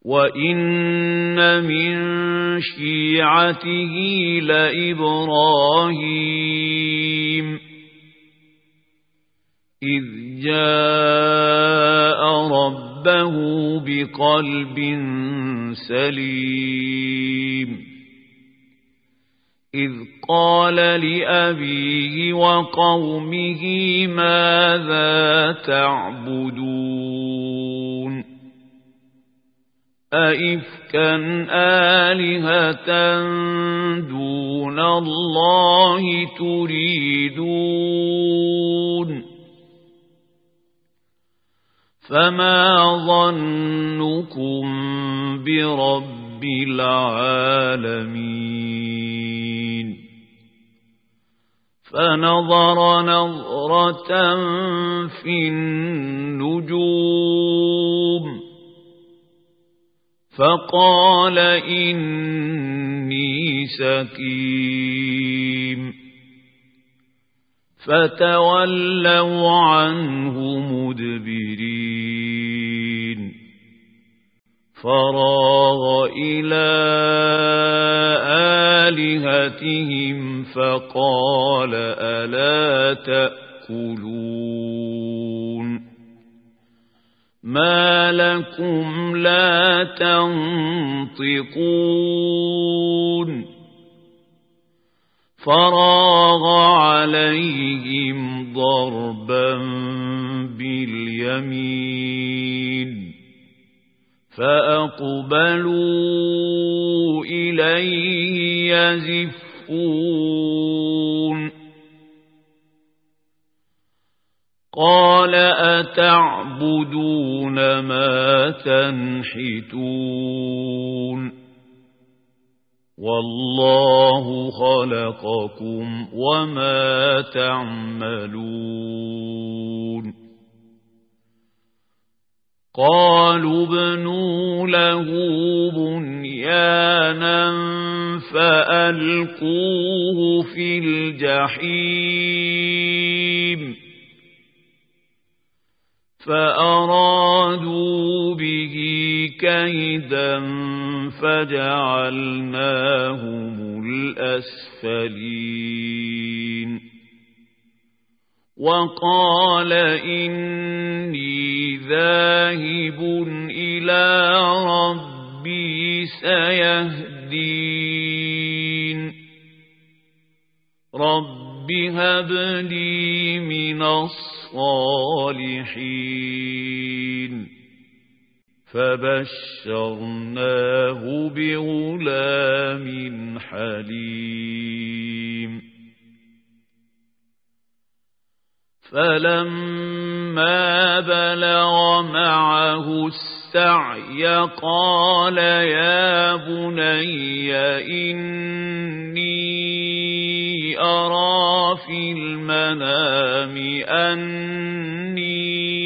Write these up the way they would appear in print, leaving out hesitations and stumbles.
وَإِنَّ مِن شِيعَتِهِ لَإِبْرَاهِيمَ إِذْ جَاءَ رَبَّهُ بِقَلْبٍ سَلِيمٍ إِذْ قَالَ لِأَبِيهِ وَقَوْمِهِ مَاذَا تَعْبُدُونَ أَئِفْكًا آلِهَةً دُونَ اللَّهِ تُرِيدُونَ فَمَا ظَنُّكُمْ بِرَبِّ الْعَالَمِينَ فَنَظَرَ نَظْرَةً فِي النُّجُومِ فَقَالَ إِنِّي سَقِيمٌ فَتَوَلَّوْا عَنْهُ مُدْبِرِينَ فَرَاغَ إِلَى آلِهَتِهِمْ فَقَالَ أَلَا تَأْكُلُونَ مَا لَكُمْ لَا تَنطِقُونَ فَرَاغَ عَلَيْهِمْ ضَرْبًا بِالْيَمِينِ فَأَقْبَلُوا إِلَيْهِ يَزِفُّونَ قَالَ أَتَعْبُدُونَ مَا تَنْحِتُونَ وَاللَّهُ خَلَقَكُمْ وَمَا تَعْمَلُونَ قَالُوا ابْنُوا لَهُ بُنْيَانًا فَأَلْقُوهُ فِي الْجَحِيمِ فَأَرَادُوا بِهِ كَيْدًا فَجَعَلْنَاهُمُ الْأَسْفَلِينَ وَقَالَ إِنِّي ذَاهِبٌ إِلَى رَبِّي سَيَهْدِينِ رَبِّ هَبْ لِي مِنَ الصَّالِحِينَ فَبَشَّرْنَاهُ بِغُلَامٍ حَلِيمٍ فَلَمَّا بَلَغَ مَعَهُ السَّعْيَ قَالَ يَا بُنَيَّ إِنِّي أَرَى فِي الْمَنَامِ أَنِّي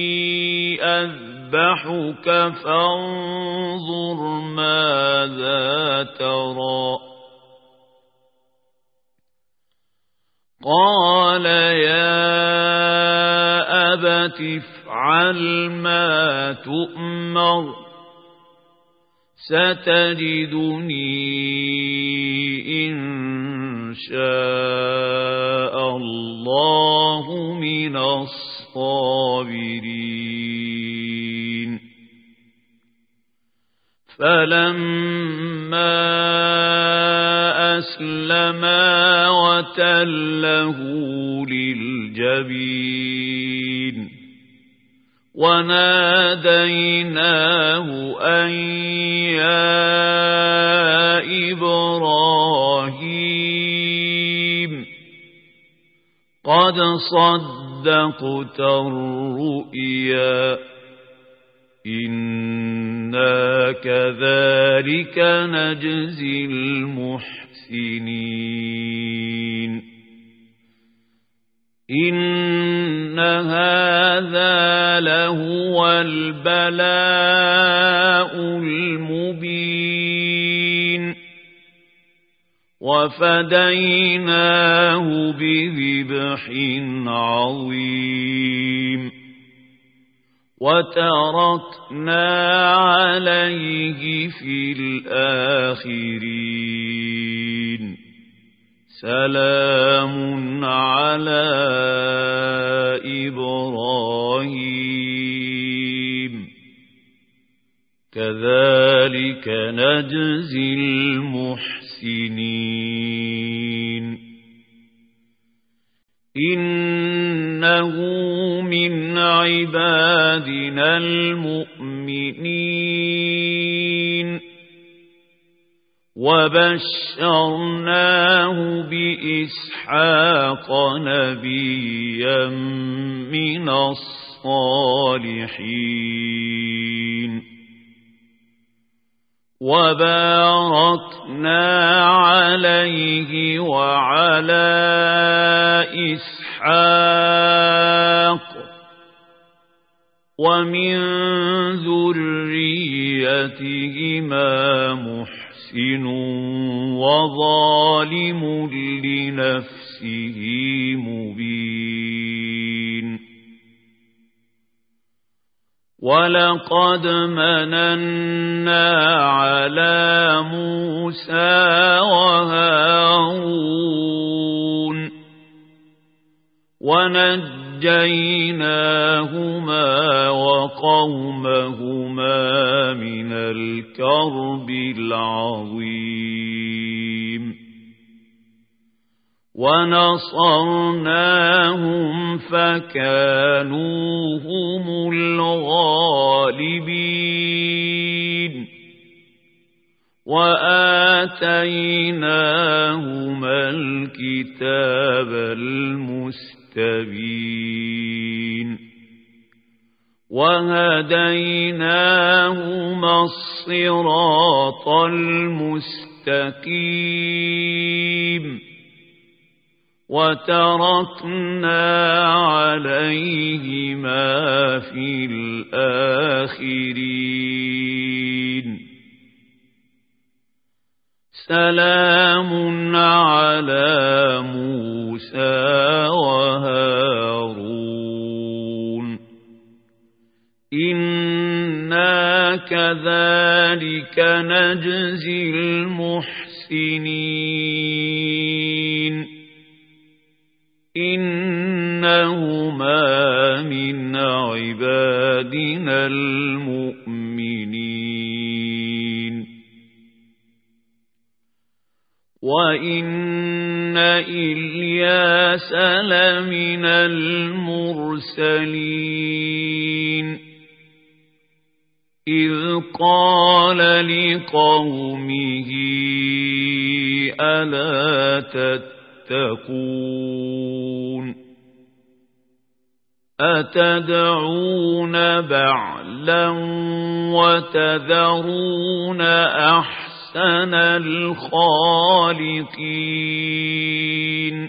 أَذْبَحُكَ فَانظُرْ مَاذَا تَرَى قَالَ يَا أَبَتِ افْعَلْ مَا تُؤْمَرُ سَتَجِدُنِي إِن شَاءَ اللَّهُ مِنَ الصَّابِرِينَ فَلَمَّا أَسْلَمَا وَتَلَّهُ لِلْجَبِينِ وَنَادَيْنَاهُ أَن يَا إِبْرَاهِيمُ قَدْ صَدَّقْتَ الرُّؤْيَا إِنَّا كَذَلِكَ نَجْزِي الْمُحْسِنِينَ إِنَّ هَذَا لَهُوَ الْبَلَاءُ الْمُبِينُ وَفَدَيْنَاهُ بِذِبْحٍ عَظِيمٍ وتركنا عليه في الآخرين سلام على إبراهيم كذلك نجزي المحسنين إنه من عبادنا المؤمنين وبشرناه بإسحاق نبيا من الصالحين وباركنا عليه وعلى إسحاق ومن ذريتهما محسن وظالم لنفسه مبين ولقد مننا على موسى وهارون ونجيناهما وقومهما من الكرب العظيم ونصرناهم فكانوا هم الغالبين وآتيناهما الكتاب المستبين وهديناهما الصراط المستقيم وتركنا عليهما في الآخرين سلام على موسى وهارون إنا كذلك نجزي المحسنين إنهما من عبادنا المؤمنين وإن إلياس لمن المرسلين إذ قال لقومه ألا تتقون أتدعون بعلا وتذرون أحسن الخالقين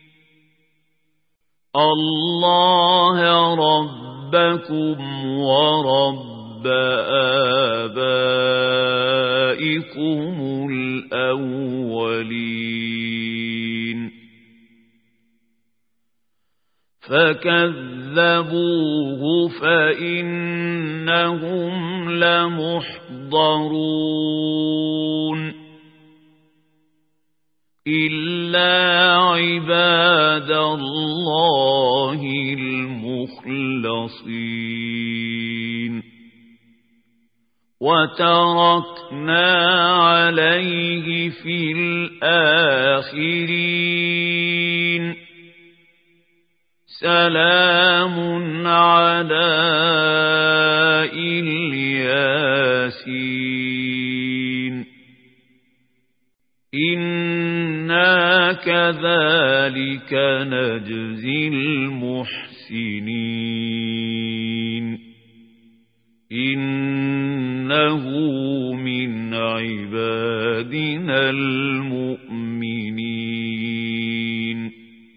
الله ربكم ورب آبائكم الأولين فكذبوه فإنهم لمحضرون إلا عباد الله المخلصين وتركنا عليه في الآخرين سلام على الياسين إنا كذلك نجزي المحسنين إنه من عبادنا المؤمنين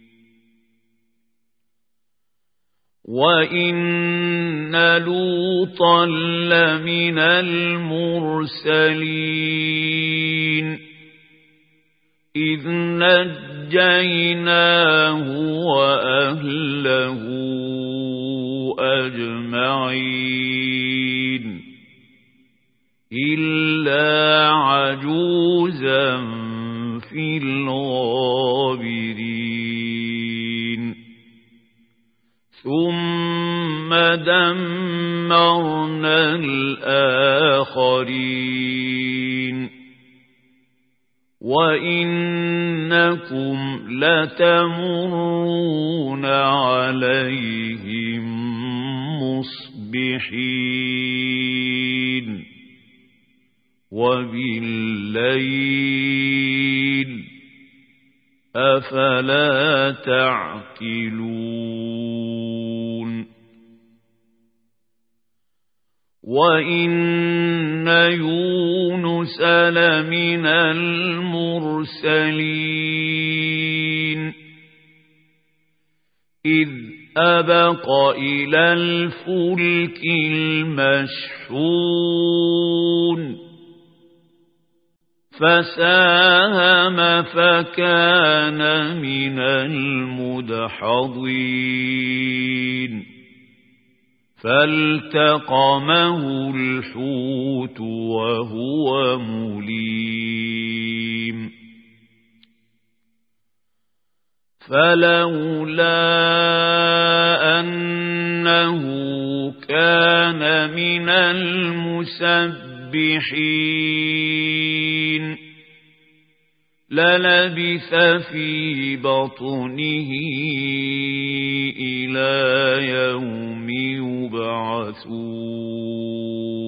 وإن لوطا لمن المرسلين إذ نجيناه وأهله أجمعين إلا عجوزا في الغابرين ثم دمرنا الآخرين وإنكم لتمرون عليهم مصبحين وبالليل أفلا تعقلون وإن يونس لمن المرسلين إذ أبق إلى الفلك المشحون فساهم فكان من المدحضين فالتقمه الحوت وهو مليم فلولا أنه كان من المسبحين للبث في بطنه إلى يوم يبعثون